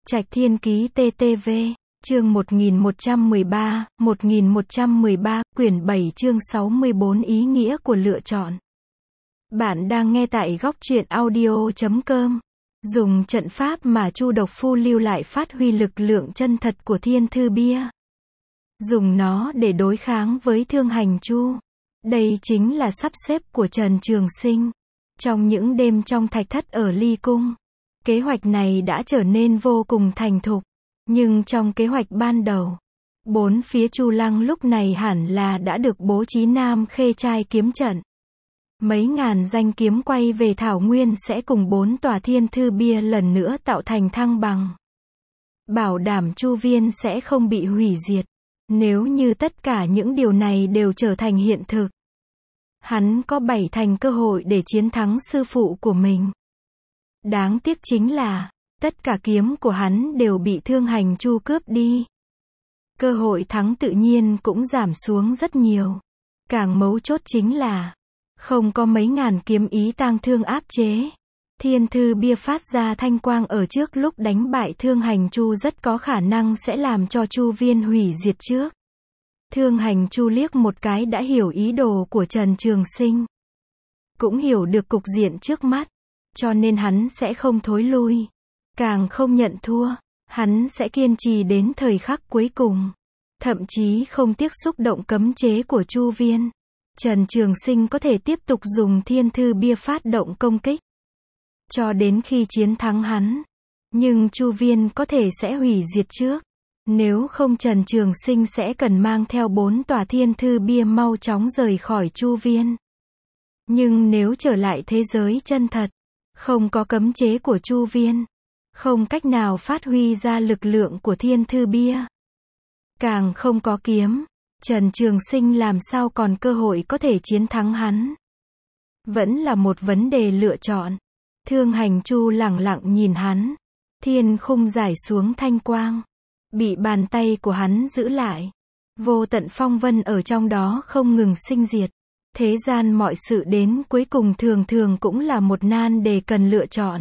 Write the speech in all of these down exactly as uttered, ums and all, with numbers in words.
Trạch Thiên Ký tê tê vê, chương một nghìn một trăm mười ba, một nghìn một trăm mười ba, quyển bảy chương sáu mươi bốn ý nghĩa của lựa chọn. Bạn đang nghe tại góc truyện audio chấm com. Dùng trận pháp mà Chu Độc Phu lưu lại phát huy lực lượng chân thật của Thiên Thư Bia. Dùng nó để đối kháng với Thương Hành Chu. Đây chính là sắp xếp của Trần Trường Sinh. Trong những đêm trong thạch thất ở Ly Cung, kế hoạch này đã trở nên vô cùng thành thục. Nhưng trong kế hoạch ban đầu, bốn phía Chu Lăng lúc này hẳn là đã được bố trí Nam Khê Trai kiếm trận. Mấy ngàn danh kiếm quay về Thảo Nguyên sẽ cùng bốn tòa Thiên Thư Bia lần nữa tạo thành thăng bằng. Bảo đảm Chu Viên sẽ không bị hủy diệt. Nếu như tất cả những điều này đều trở thành hiện thực, hắn có bảy thành cơ hội để chiến thắng sư phụ của mình. Đáng tiếc chính là, tất cả kiếm của hắn đều bị Thương Hành Chu cướp đi. Cơ hội thắng tự nhiên cũng giảm xuống rất nhiều. Càng mấu chốt chính là, không có mấy ngàn kiếm ý tang thương áp chế. Thiên Thư Bia phát ra thanh quang ở trước lúc đánh bại Thương Hành Chu rất có khả năng sẽ làm cho Chu Viên hủy diệt trước. Thương Hành Chu liếc một cái đã hiểu ý đồ của Trần Trường Sinh. Cũng hiểu được cục diện trước mắt. Cho nên hắn sẽ không thối lui. Càng không nhận thua. Hắn sẽ kiên trì đến thời khắc cuối cùng. Thậm chí không tiếc xúc động cấm chế của Chu Viên. Trần Trường Sinh có thể tiếp tục dùng Thiên Thư Bia phát động công kích. Cho đến khi chiến thắng hắn. Nhưng Chu Viên có thể sẽ hủy diệt trước. Nếu không Trần Trường Sinh sẽ cần mang theo bốn tòa Thiên Thư Bia mau chóng rời khỏi Chu Viên. Nhưng nếu trở lại thế giới chân thật, không có cấm chế của Chu Viên, không cách nào phát huy ra lực lượng của Thiên Thư Bia, càng không có kiếm, Trần Trường Sinh làm sao còn cơ hội có thể chiến thắng hắn. Vẫn là một vấn đề lựa chọn. Thương Hành Chu lẳng lặng nhìn hắn. Thiên khung rải xuống thanh quang, bị bàn tay của hắn giữ lại. Vô tận phong vân ở trong đó không ngừng sinh diệt. Thế gian mọi sự đến cuối cùng thường thường cũng là một nan đề cần lựa chọn.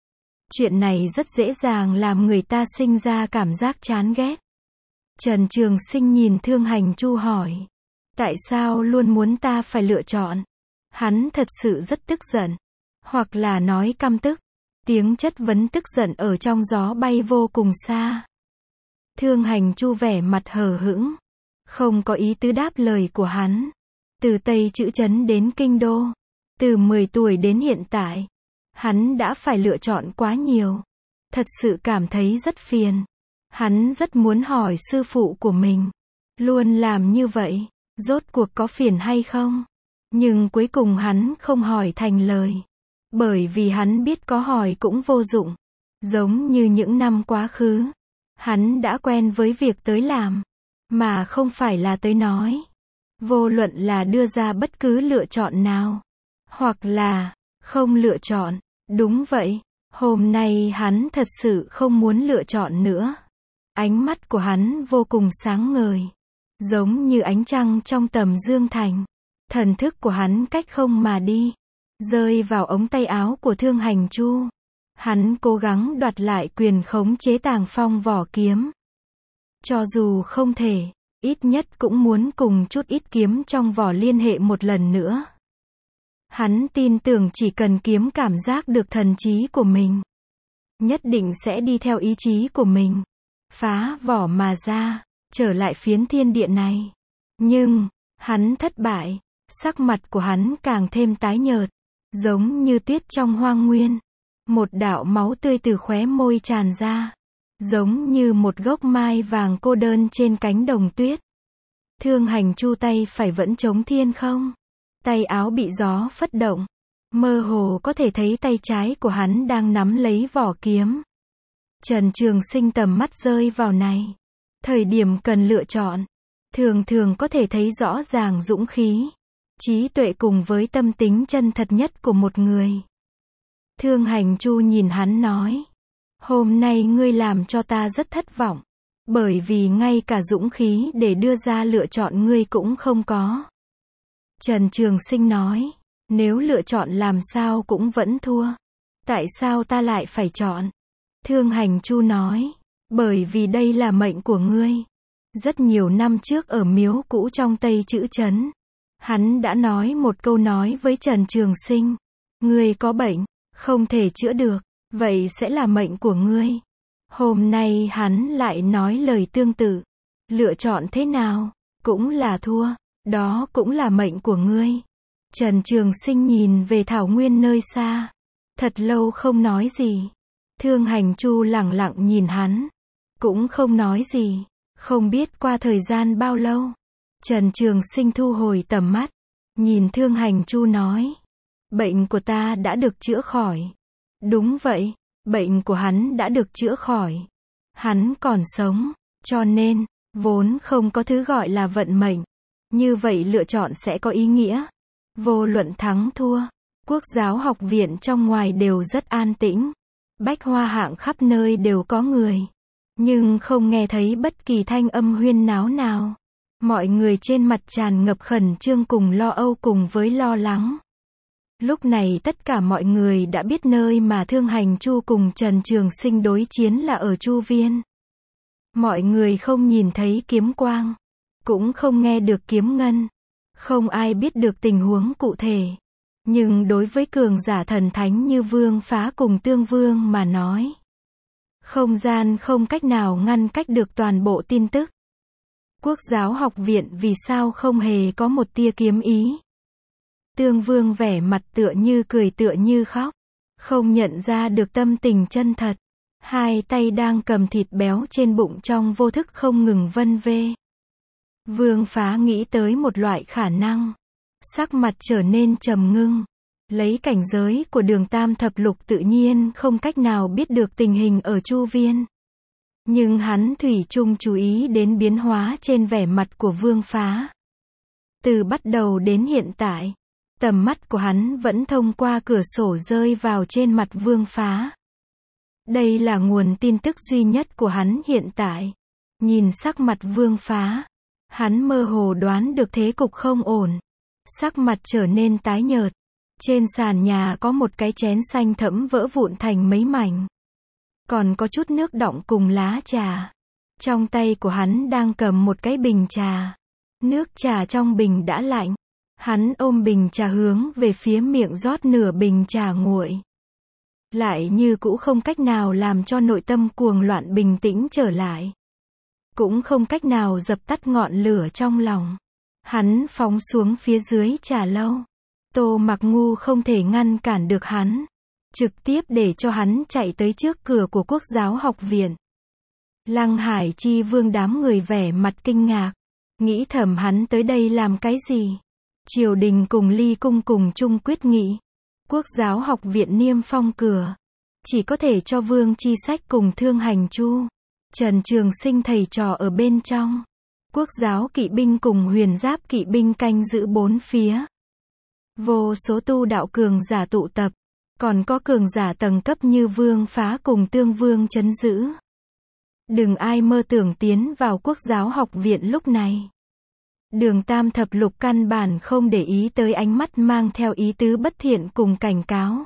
Chuyện này rất dễ dàng làm người ta sinh ra cảm giác chán ghét. Trần Trường Sinh nhìn Thương Hành Chu hỏi. Tại sao luôn muốn ta phải lựa chọn? Hắn thật sự rất tức giận. Hoặc là nói căm tức. Tiếng chất vấn tức giận ở trong gió bay vô cùng xa. Thương Hành Chu vẻ mặt hờ hững. Không có ý tứ đáp lời của hắn. Từ Tây Chữ Trấn đến Kinh Đô. Từ mười tuổi đến hiện tại. Hắn đã phải lựa chọn quá nhiều. Thật sự cảm thấy rất phiền. Hắn rất muốn hỏi sư phụ của mình. Luôn làm như vậy, rốt cuộc có phiền hay không? Nhưng cuối cùng hắn không hỏi thành lời. Bởi vì hắn biết có hỏi cũng vô dụng. Giống như những năm quá khứ. Hắn đã quen với việc tới làm. Mà không phải là tới nói. Vô luận là đưa ra bất cứ lựa chọn nào. Hoặc là, không lựa chọn. Đúng vậy. Hôm nay hắn thật sự không muốn lựa chọn nữa. Ánh mắt của hắn vô cùng sáng ngời. Giống như ánh trăng trong tầm dương thành. Thần thức của hắn cách không mà đi. Rơi vào ống tay áo của Thương Hành Chu. Hắn cố gắng đoạt lại quyền khống chế Tàng Phong vỏ kiếm. Cho dù không thể, ít nhất cũng muốn cùng chút ít kiếm trong vỏ liên hệ một lần nữa. Hắn tin tưởng chỉ cần kiếm cảm giác được thần trí của mình, nhất định sẽ đi theo ý chí của mình. Phá vỏ mà ra, trở lại phiến thiên địa này. Nhưng, hắn thất bại. Sắc mặt của hắn càng thêm tái nhợt. Giống như tuyết trong hoang nguyên. Một đạo máu tươi từ khóe môi tràn ra. Giống như một gốc mai vàng cô đơn trên cánh đồng tuyết. Thương Hành Chu tay phải vẫn chống thiên không. Tay áo bị gió phất động. Mơ hồ có thể thấy tay trái của hắn đang nắm lấy vỏ kiếm. Trần Trường Sinh tầm mắt rơi vào này. Thời điểm cần lựa chọn. Thường thường có thể thấy rõ ràng dũng khí. Trí tuệ cùng với tâm tính chân thật nhất của một người. Thương Hành Chu nhìn hắn nói. Hôm nay ngươi làm cho ta rất thất vọng. Bởi vì ngay cả dũng khí để đưa ra lựa chọn ngươi cũng không có. Trần Trường Sinh nói. Nếu lựa chọn làm sao cũng vẫn thua. Tại sao ta lại phải chọn? Thương Hành Chu nói, bởi vì đây là mệnh của ngươi. Rất nhiều năm trước ở miếu cũ trong Tây Trữ Trấn, hắn đã nói một câu nói với Trần Trường Sinh. Ngươi có bệnh, không thể chữa được, vậy sẽ là mệnh của ngươi. Hôm nay hắn lại nói lời tương tự. Lựa chọn thế nào, cũng là thua, đó cũng là mệnh của ngươi. Trần Trường Sinh nhìn về thảo nguyên nơi xa. Thật lâu không nói gì. Thương Hành Chu lẳng lặng nhìn hắn. Cũng không nói gì. Không biết qua thời gian bao lâu. Trần Trường Sinh thu hồi tầm mắt. Nhìn Thương Hành Chu nói. Bệnh của ta đã được chữa khỏi. Đúng vậy, bệnh của hắn đã được chữa khỏi. Hắn còn sống, cho nên, vốn không có thứ gọi là vận mệnh. Như vậy lựa chọn sẽ có ý nghĩa. Vô luận thắng thua, Quốc giáo học viện trong ngoài đều rất an tĩnh. Bách hoa hạng khắp nơi đều có người. Nhưng không nghe thấy bất kỳ thanh âm huyên náo nào. Mọi người trên mặt tràn ngập khẩn trương cùng lo âu cùng với lo lắng. Lúc này tất cả mọi người đã biết nơi mà Thương Hành Chu cùng Trần Trường Sinh đối chiến là ở Chu Viên. Mọi người không nhìn thấy kiếm quang, cũng không nghe được kiếm ngân, không ai biết được tình huống cụ thể. Nhưng đối với cường giả thần thánh như Vương Phá cùng Tương Vương mà nói, không gian không cách nào ngăn cách được toàn bộ tin tức. Quốc giáo học viện vì sao không hề có một tia kiếm ý? Tương Vương vẻ mặt tựa như cười tựa như khóc, không nhận ra được tâm tình chân thật. Hai tay đang cầm thịt béo trên bụng trong vô thức không ngừng vân vê. Vương Phá nghĩ tới một loại khả năng. Sắc mặt trở nên trầm ngưng. Lấy cảnh giới của Đường Tam Thập Lục tự nhiên không cách nào biết được tình hình ở Chu Viên. Nhưng hắn thủy chung chú ý đến biến hóa trên vẻ mặt của Vương Phá. Từ bắt đầu đến hiện tại, tầm mắt của hắn vẫn thông qua cửa sổ rơi vào trên mặt Vương Phá. Đây là nguồn tin tức duy nhất của hắn hiện tại. Nhìn sắc mặt Vương Phá, hắn mơ hồ đoán được thế cục không ổn. Sắc mặt trở nên tái nhợt. Trên sàn nhà có một cái chén xanh thẫm vỡ vụn thành mấy mảnh. Còn có chút nước đọng cùng lá trà. Trong tay của hắn đang cầm một cái bình trà. Nước trà trong bình đã lạnh. Hắn ôm bình trà hướng về phía miệng rót nửa bình trà nguội. Lại như cũ không cách nào làm cho nội tâm cuồng loạn bình tĩnh trở lại. Cũng không cách nào dập tắt ngọn lửa trong lòng. Hắn phóng xuống phía dưới trà lâu. Tô Mặc Ngu không thể ngăn cản được hắn. Trực tiếp để cho hắn chạy tới trước cửa của Quốc giáo học viện. Lăng Hải Chi Vương đám người vẻ mặt kinh ngạc. Nghĩ thầm hắn tới đây làm cái gì? Triều đình cùng Ly cung cùng chung quyết nghị. Quốc giáo học viện niêm phong cửa. Chỉ có thể cho Vương Chi Sách cùng Thương Hành Chu, Trần Trường Sinh thầy trò ở bên trong. Quốc giáo kỵ binh cùng huyền giáp kỵ binh canh giữ bốn phía. Vô số tu đạo cường giả tụ tập. Còn có cường giả tầng cấp như Vương Phá cùng Tương Vương trấn giữ. Đừng ai mơ tưởng tiến vào Quốc giáo học viện lúc này. Đường Tam Thập Lục căn bản không để ý tới ánh mắt mang theo ý tứ bất thiện cùng cảnh cáo.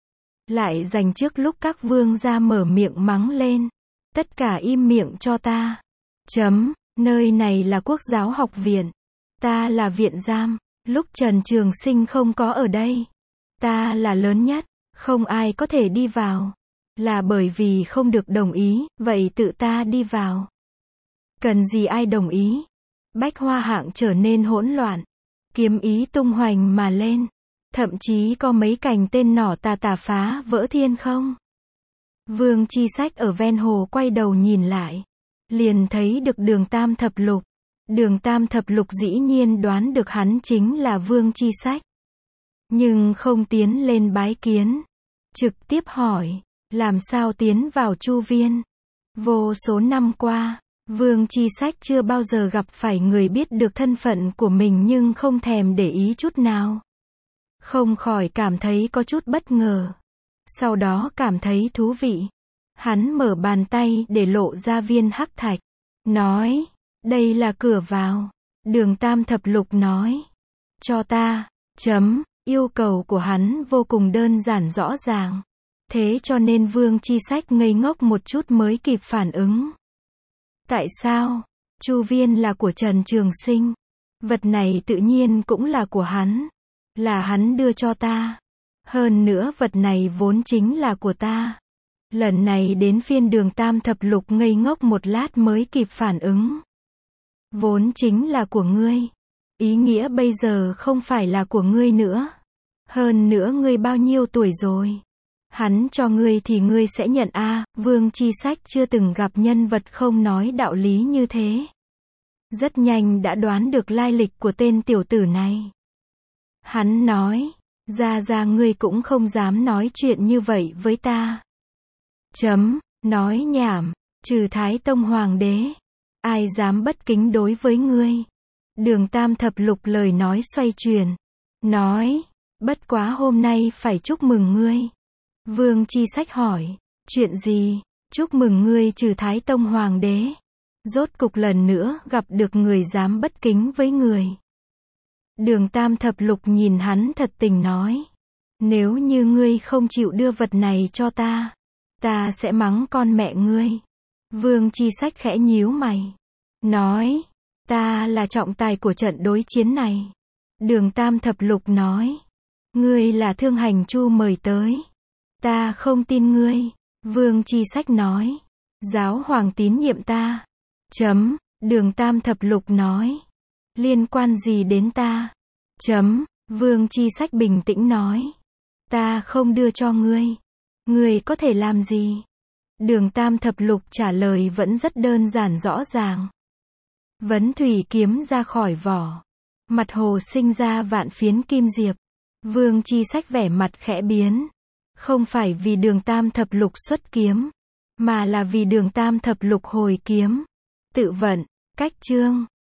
Lại dành trước lúc các vương gia mở miệng mắng lên. Tất cả im miệng cho ta. Chấm, nơi này là Quốc giáo học viện. Ta là viện giam. Lúc Trần Trường Sinh không có ở đây. Ta là lớn nhất, không ai có thể đi vào. Là bởi vì không được đồng ý, vậy tự ta đi vào. Cần gì ai đồng ý? Bách hoa hạng trở nên hỗn loạn. Kiếm ý tung hoành mà lên. Thậm chí có mấy cành tên nỏ tà tà phá vỡ thiên không. Vương Chi Sách ở ven hồ quay đầu nhìn lại. Liền thấy được Đường Tam Thập Lục. Đường Tam Thập Lục dĩ nhiên đoán được hắn chính là Vương Chi Sách. Nhưng không tiến lên bái kiến. Trực tiếp hỏi, làm sao tiến vào Chu Viên? Vô số năm qua, Vương Chi Sách chưa bao giờ gặp phải người biết được thân phận của mình nhưng không thèm để ý chút nào. Không khỏi cảm thấy có chút bất ngờ. Sau đó cảm thấy thú vị. Hắn mở bàn tay để lộ ra viên hắc thạch. Nói, đây là cửa vào. Đường Tam Thập Lục nói, cho ta, chấm, yêu cầu của hắn vô cùng đơn giản rõ ràng. Thế cho nên Vương Chi Sách ngây ngốc một chút mới kịp phản ứng. Tại sao? Chu viên là của Trần Trường Sinh. Vật này tự nhiên cũng là của hắn. Là hắn đưa cho ta. Hơn nữa vật này vốn chính là của ta. Lần này đến phiên Đường Tam Thập Lục ngây ngốc một lát mới kịp phản ứng. Vốn chính là của ngươi. Ý nghĩa bây giờ không phải là của ngươi nữa. Hơn nữa ngươi bao nhiêu tuổi rồi? Hắn cho ngươi thì ngươi sẽ nhận a. À, Vương Chi Sách chưa từng gặp nhân vật không nói đạo lý như thế. Rất nhanh đã đoán được lai lịch của tên tiểu tử này. Hắn nói, ra ra ngươi cũng không dám nói chuyện như vậy với ta. Chấm, nói nhảm, trừ Thái Tông Hoàng đế. Ai dám bất kính đối với ngươi? Đường Tam Thập Lục lời nói xoay chuyển. Nói, bất quá hôm nay phải chúc mừng ngươi. Vương Chi Sách hỏi, chuyện gì? Chúc mừng ngươi trừ Thái Tông Hoàng đế. Rốt cục lần nữa gặp được người dám bất kính với người. Đường Tam Thập Lục nhìn hắn thật tình nói. Nếu như ngươi không chịu đưa vật này cho ta, ta sẽ mắng con mẹ ngươi. Vương Chi Sách khẽ nhíu mày. Nói, ta là trọng tài của trận đối chiến này. Đường Tam Thập Lục nói, ngươi là Thương Hành Chu mời tới. Ta không tin ngươi. Vương Chi Sách nói, giáo hoàng tín nhiệm ta. Chấm, Đường Tam Thập Lục nói, liên quan gì đến ta? Chấm, Vương Chi Sách bình tĩnh nói, ta không đưa cho ngươi. Ngươi có thể làm gì? Đường Tam Thập Lục trả lời vẫn rất đơn giản rõ ràng. Vấn thủy kiếm ra khỏi vỏ. Mặt hồ sinh ra vạn phiến kim diệp. Vương Chi Sách vẻ mặt khẽ biến. Không phải vì Đường Tam Thập Lục xuất kiếm, mà là vì Đường Tam Thập Lục hồi kiếm. Tự vận, cách chương.